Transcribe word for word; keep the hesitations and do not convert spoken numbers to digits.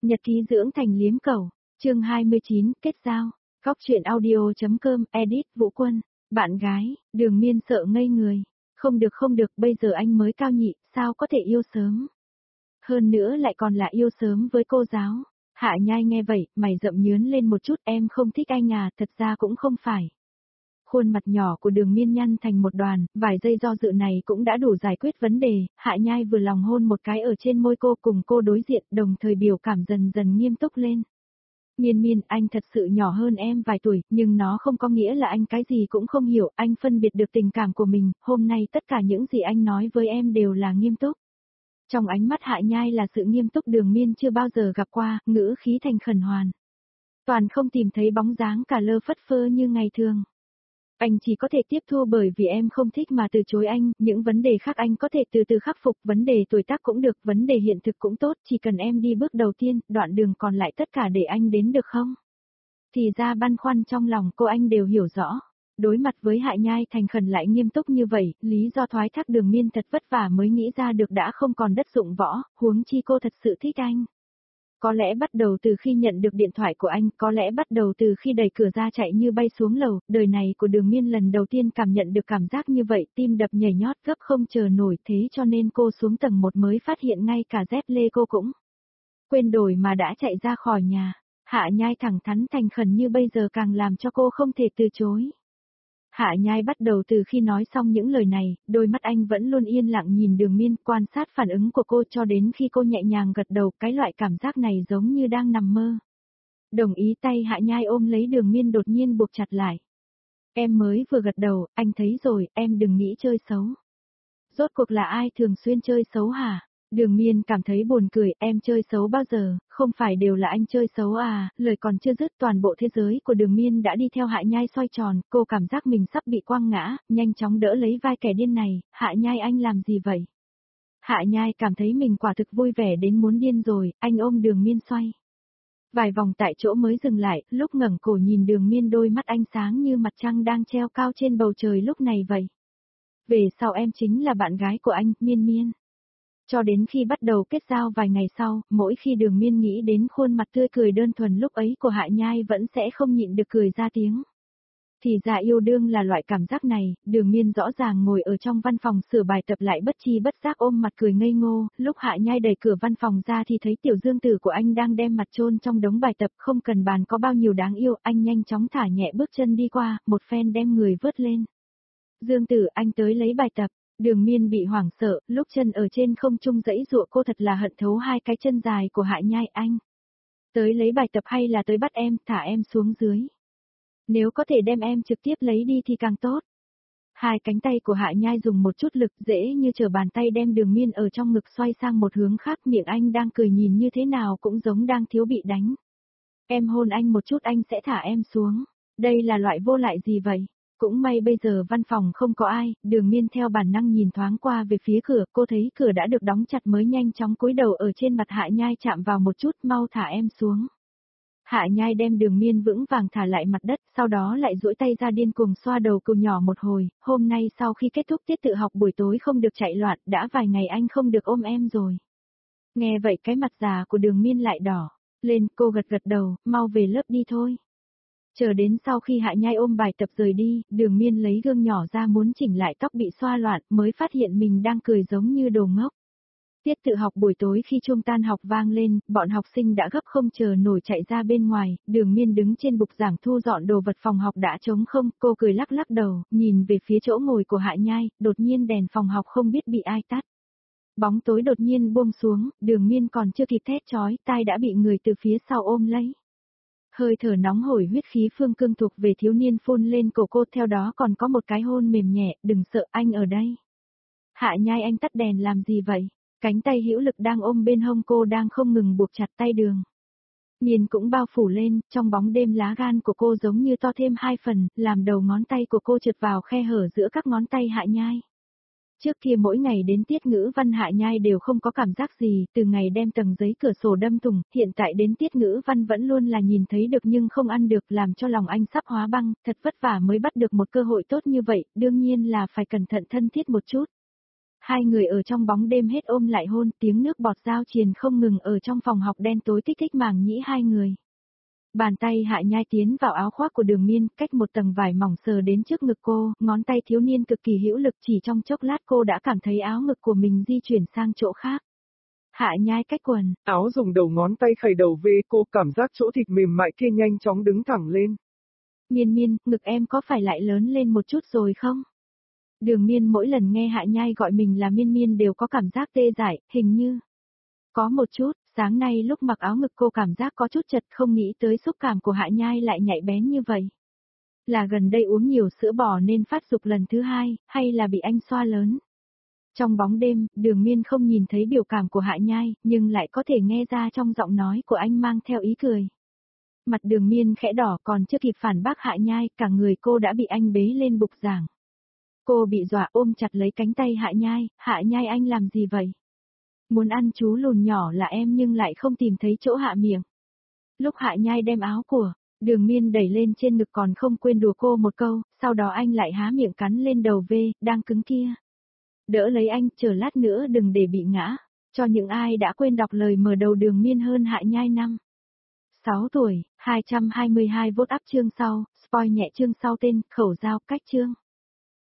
Nhật ký dưỡng thành liếm cẩu, chương hai mươi chín, kết giao, góc truyện audio.com, edit, Vũ Quân, bạn gái, Đường Miên sợ ngây người, không được không được, bây giờ anh mới cao nhị, sao có thể yêu sớm. Hơn nữa lại còn là yêu sớm với cô giáo. Hạ Nhai nghe vậy, mày rậm nhướn lên một chút, em không thích anh à, thật ra cũng không phải. Khuôn mặt nhỏ của Đường Miên nhăn thành một đoàn, vài giây do dự này cũng đã đủ giải quyết vấn đề, Hạ Nhai vừa lòng hôn một cái ở trên môi cô, cùng cô đối diện, đồng thời biểu cảm dần dần nghiêm túc lên. Miên Miên, anh thật sự nhỏ hơn em vài tuổi, nhưng nó không có nghĩa là anh cái gì cũng không hiểu, anh phân biệt được tình cảm của mình, hôm nay tất cả những gì anh nói với em đều là nghiêm túc. Trong ánh mắt Hạ Nhai là sự nghiêm túc Đường Miên chưa bao giờ gặp qua, ngữ khí thành khẩn hoàn. Toàn không tìm thấy bóng dáng cả lơ phất phơ như ngày thường. Anh chỉ có thể tiếp thu bởi vì em không thích mà từ chối anh, những vấn đề khác anh có thể từ từ khắc phục, vấn đề tuổi tác cũng được, vấn đề hiện thực cũng tốt, chỉ cần em đi bước đầu tiên, đoạn đường còn lại tất cả để anh đến được không? Thì ra băn khoăn trong lòng cô anh đều hiểu rõ. Đối mặt với Hạ Nhai thành khẩn lại nghiêm túc như vậy, lý do thoái thác Đường Miên thật vất vả mới nghĩ ra được đã không còn đất dụng võ, huống chi cô thật sự thích anh. Có lẽ bắt đầu từ khi nhận được điện thoại của anh, có lẽ bắt đầu từ khi đẩy cửa ra chạy như bay xuống lầu, đời này của Đường Miên lần đầu tiên cảm nhận được cảm giác như vậy, tim đập nhảy nhót gấp không chờ nổi, thế cho nên cô xuống tầng một mới phát hiện ngay cả dép lê cô cũng quên đổi mà đã chạy ra khỏi nhà. Hạ Nhai thẳng thắn thành khẩn như bây giờ càng làm cho cô không thể từ chối. Hạ Nhai bắt đầu từ khi nói xong những lời này, đôi mắt anh vẫn luôn yên lặng nhìn Đường Miên, quan sát phản ứng của cô cho đến khi cô nhẹ nhàng gật đầu, cái loại cảm giác này giống như đang nằm mơ. Đồng ý, tay Hạ Nhai ôm lấy Đường Miên đột nhiên buộc chặt lại. Em mới vừa gật đầu, anh thấy rồi, em đừng nghĩ chơi xấu. Rốt cuộc là ai thường xuyên chơi xấu hả? Đường Miên cảm thấy buồn cười, em chơi xấu bao giờ, không phải đều là anh chơi xấu à, lời còn chưa dứt toàn bộ thế giới của Đường Miên đã đi theo Hạ Nhai xoay tròn, cô cảm giác mình sắp bị quăng ngã, nhanh chóng đỡ lấy vai kẻ điên này, Hạ Nhai anh làm gì vậy? Hạ Nhai cảm thấy mình quả thực vui vẻ đến muốn điên rồi, anh ôm Đường Miên xoay. Vài vòng tại chỗ mới dừng lại, lúc ngẩng cổ nhìn Đường Miên đôi mắt anh sáng như mặt trăng đang treo cao trên bầu trời lúc này vậy. Về sau em chính là bạn gái của anh, Miên Miên. Cho đến khi bắt đầu kết giao vài ngày sau, mỗi khi Đường Miên nghĩ đến khuôn mặt tươi cười đơn thuần lúc ấy của Hạ Nhai vẫn sẽ không nhịn được cười ra tiếng. Thì ra yêu đương là loại cảm giác này, Đường Miên rõ ràng ngồi ở trong văn phòng sửa bài tập lại bất chi bất giác ôm mặt cười ngây ngô, lúc Hạ Nhai đẩy cửa văn phòng ra thì thấy tiểu dương tử của anh đang đem mặt chôn trong đống bài tập, không cần bàn có bao nhiêu đáng yêu, anh nhanh chóng thả nhẹ bước chân đi qua, một phen đem người vớt lên. Dương tử, anh tới lấy bài tập. Đường Miên bị hoảng sợ, lúc chân ở trên không trung dãy dụa, cô thật là hận thấu hai cái chân dài của Hạ Nhai. Anh tới lấy bài tập hay là tới bắt em, thả em xuống dưới. Nếu có thể đem em trực tiếp lấy đi thì càng tốt. Hai cánh tay của Hạ Nhai dùng một chút lực dễ như trở bàn tay đem Đường Miên ở trong ngực xoay sang một hướng khác, miệng anh đang cười nhìn như thế nào cũng giống đang thiếu bị đánh. Em hôn anh một chút anh sẽ thả em xuống. Đây là loại vô lại gì vậy? Cũng may bây giờ văn phòng không có ai, Đường Miên theo bản năng nhìn thoáng qua về phía cửa, cô thấy cửa đã được đóng chặt mới nhanh chóng cúi đầu ở trên mặt Hạ Nhai chạm vào một chút, mau thả em xuống. Hạ Nhai đem Đường Miên vững vàng thả lại mặt đất, sau đó lại duỗi tay ra điên cuồng xoa đầu cô nhỏ một hồi, hôm nay sau khi kết thúc tiết tự học buổi tối không được chạy loạn, đã vài ngày anh không được ôm em rồi. Nghe vậy cái mặt già của Đường Miên lại đỏ lên, cô gật gật đầu, mau về lớp đi thôi. Chờ đến sau khi Hạ Nhai ôm bài tập rời đi, Đường Miên lấy gương nhỏ ra muốn chỉnh lại tóc bị xoa loạn, mới phát hiện mình đang cười giống như đồ ngốc. Tiết tự học buổi tối khi chuông tan học vang lên, bọn học sinh đã gấp không chờ nổi chạy ra bên ngoài, Đường Miên đứng trên bục giảng thu dọn đồ vật phòng học đã trống không, cô cười lắc lắc đầu, nhìn về phía chỗ ngồi của Hạ Nhai, đột nhiên đèn phòng học không biết bị ai tắt. Bóng tối đột nhiên buông xuống, Đường Miên còn chưa kịp thét chói tai đã bị người từ phía sau ôm lấy. Hơi thở nóng hổi huyết khí phương cương thuộc về thiếu niên phun lên cổ cô, theo đó còn có một cái hôn mềm nhẹ, đừng sợ anh ở đây. Hạ Nhai anh tắt đèn làm gì vậy? Cánh tay hữu lực đang ôm bên hông cô đang không ngừng buộc chặt tay Đường Miên cũng bao phủ lên, trong bóng đêm lá gan của cô giống như to thêm hai phần, làm đầu ngón tay của cô trượt vào khe hở giữa các ngón tay Hạ Nhai. Trước kia mỗi ngày đến tiết ngữ văn Hạ Nhai đều không có cảm giác gì, từ ngày đem tầng giấy cửa sổ đâm thủng, hiện tại đến tiết ngữ văn vẫn luôn là nhìn thấy được nhưng không ăn được, làm cho lòng anh sắp hóa băng, thật vất vả mới bắt được một cơ hội tốt như vậy, đương nhiên là phải cẩn thận thân thiết một chút. Hai người ở trong bóng đêm hết ôm lại hôn, tiếng nước bọt giao triền không ngừng ở trong phòng học đen tối kích thích màng nhĩ hai người. Bàn tay Hạ Nhai tiến vào áo khoác của Đường Miên, cách một tầng vải mỏng sờ đến trước ngực cô, ngón tay thiếu niên cực kỳ hữu lực, chỉ trong chốc lát cô đã cảm thấy áo ngực của mình di chuyển sang chỗ khác. Hạ Nhai cách quần, áo dùng đầu ngón tay khày đầu về, cô cảm giác chỗ thịt mềm mại kia nhanh chóng đứng thẳng lên. Miên Miên, ngực em có phải lại lớn lên một chút rồi không? Đường Miên mỗi lần nghe Hạ Nhai gọi mình là Miên Miên đều có cảm giác tê dại, hình như có một chút. Sáng nay lúc mặc áo ngực cô cảm giác có chút chật, không nghĩ tới xúc cảm của Hạ Nhai lại nhạy bén như vậy. Là gần đây uống nhiều sữa bò nên phát dục lần thứ hai, hay là bị anh xoa lớn? Trong bóng đêm, Đường Miên không nhìn thấy biểu cảm của Hạ Nhai, nhưng lại có thể nghe ra trong giọng nói của anh mang theo ý cười. Mặt Đường Miên khẽ đỏ, còn chưa kịp phản bác Hạ Nhai, cả người cô đã bị anh bế lên bục giảng. Cô bị dọa ôm chặt lấy cánh tay Hạ Nhai, Hạ Nhai anh làm gì vậy? Muốn ăn chú lùn nhỏ là em nhưng lại không tìm thấy chỗ hạ miệng. Lúc Hạ Nhai đem áo của Đường Miên đẩy lên trên ngực còn không quên đùa cô một câu, sau đó anh lại há miệng cắn lên đầu V, đang cứng kia. Đỡ lấy anh, chờ lát nữa đừng để bị ngã. Cho những ai đã quên đọc lời mở đầu Đường Miên hơn Hạ Nhai năm sáu tuổi, hai trăm hai mươi hai vote up chương sau, spoil nhẹ chương sau tên, khẩu giao cách chương.